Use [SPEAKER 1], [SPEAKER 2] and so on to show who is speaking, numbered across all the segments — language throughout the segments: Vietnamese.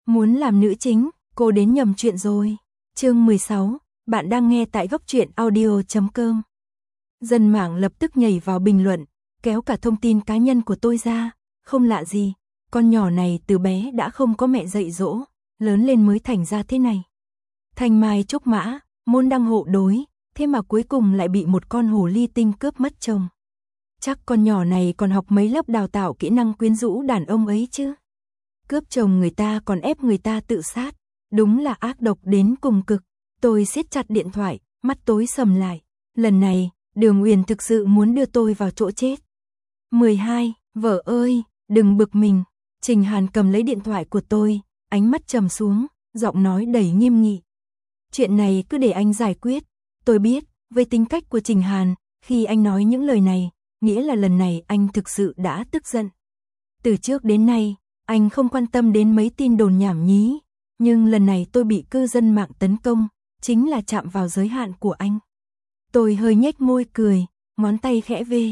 [SPEAKER 1] Muốn làm nữ chính, cô đến nhầm chuyện rồi. Chương 16, bạn đang nghe tại góc truyện audio.com. Dân mạng lập tức nhảy vào bình luận, kéo cả thông tin cá nhân của tôi ra. Không lạ gì, con nhỏ này từ bé đã không có mẹ dạy dỗ, lớn lên mới thành ra thế này. Thanh mai trúc mã, môn đăng hộ đối, thế mà cuối cùng lại bị một con hồ ly tinh cướp mất chồng. Chắc con nhỏ này còn học mấy lớp đào tạo kỹ năng quyến rũ đàn ông ấy chứ. Cướp chồng người ta còn ép người ta tự sát, đúng là ác độc đến cùng cực. Tôi siết chặt điện thoại, mắt tối sầm lại. Lần này, Đường Uyển thực sự muốn đưa tôi vào chỗ chết. 12, vợ ơi, đừng bực mình. Trình Hàn cầm lấy điện thoại của tôi, ánh mắt trầm xuống, giọng nói đầy nghiêm nghị. Chuyện này cứ để anh giải quyết. Tôi biết, với tính cách của Trình Hàn, khi anh nói những lời này, nghĩa là lần này anh thực sự đã tức giận. Từ trước đến nay, anh không quan tâm đến mấy tin đồn nhảm nhí, nhưng lần này tôi bị cư dân mạng tấn công, chính là chạm vào giới hạn của anh. Tôi hơi nhếch môi cười, ngón tay khẽ vê,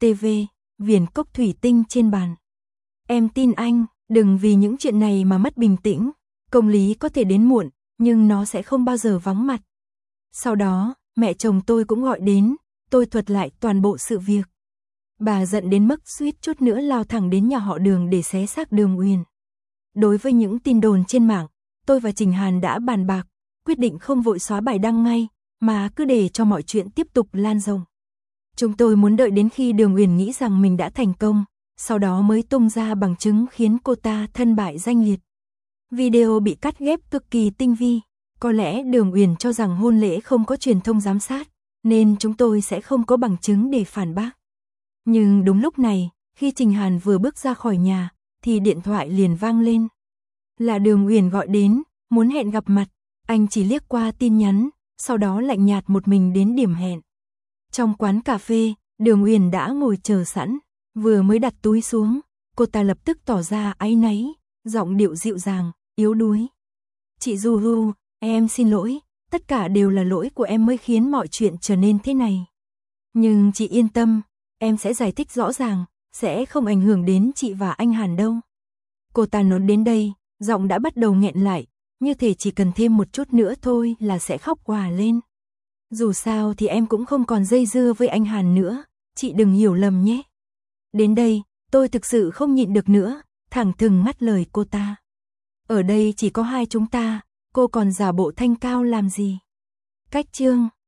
[SPEAKER 1] viền cốc thủy tinh trên bàn. Em tin anh, đừng vì những chuyện này mà mất bình tĩnh, công lý có thể đến muộn, nhưng nó sẽ không bao giờ vắng mặt. Sau đó, mẹ chồng tôi cũng gọi đến, tôi thuật lại toàn bộ sự việc. Bà giận đến mức suýt chút nữa lao thẳng đến nhà họ Đường để xé xác Đường Uyển. Đối với những tin đồn trên mạng, tôi và Trình Hàn đã bàn bạc, quyết định không vội xóa bài đăng ngay, mà cứ để cho mọi chuyện tiếp tục lan rộng. Chúng tôi muốn đợi đến khi Đường Uyển nghĩ rằng mình đã thành công, sau đó mới tung ra bằng chứng khiến cô ta thân bại danh liệt. Video bị cắt ghép cực kỳ tinh vi, có lẽ Đường Uyển cho rằng hôn lễ không có truyền thông giám sát, nên chúng tôi sẽ không có bằng chứng để phản bác. Nhưng đúng lúc này, khi Trình Hàn vừa bước ra khỏi nhà, thì điện thoại liền vang lên. Là Đường Uyển gọi đến, muốn hẹn gặp mặt. Anh chỉ liếc qua tin nhắn, sau đó lạnh nhạt một mình đến điểm hẹn. Trong quán cà phê, Đường Uyển đã ngồi chờ sẵn, vừa mới đặt túi xuống, cô ta lập tức tỏ ra áy náy, giọng điệu dịu dàng, yếu đuối. Chị Du Hu, em xin lỗi, tất cả đều là lỗi của em mới khiến mọi chuyện trở nên thế này. Nhưng chị yên tâm, em sẽ giải thích rõ ràng, sẽ không ảnh hưởng đến chị và anh Hàn đâu. Cô ta nói đến đây, giọng đã bắt đầu nghẹn lại, như thể chỉ cần thêm một chút nữa thôi là sẽ khóc òa lên. Dù sao thì em cũng không còn dây dưa với anh Hàn nữa, chị đừng hiểu lầm nhé. Đến đây, tôi thực sự không nhịn được nữa, thẳng thừng ngắt lời cô ta. Ở đây chỉ có hai chúng ta, cô còn giả bộ thanh cao làm gì? Cách chương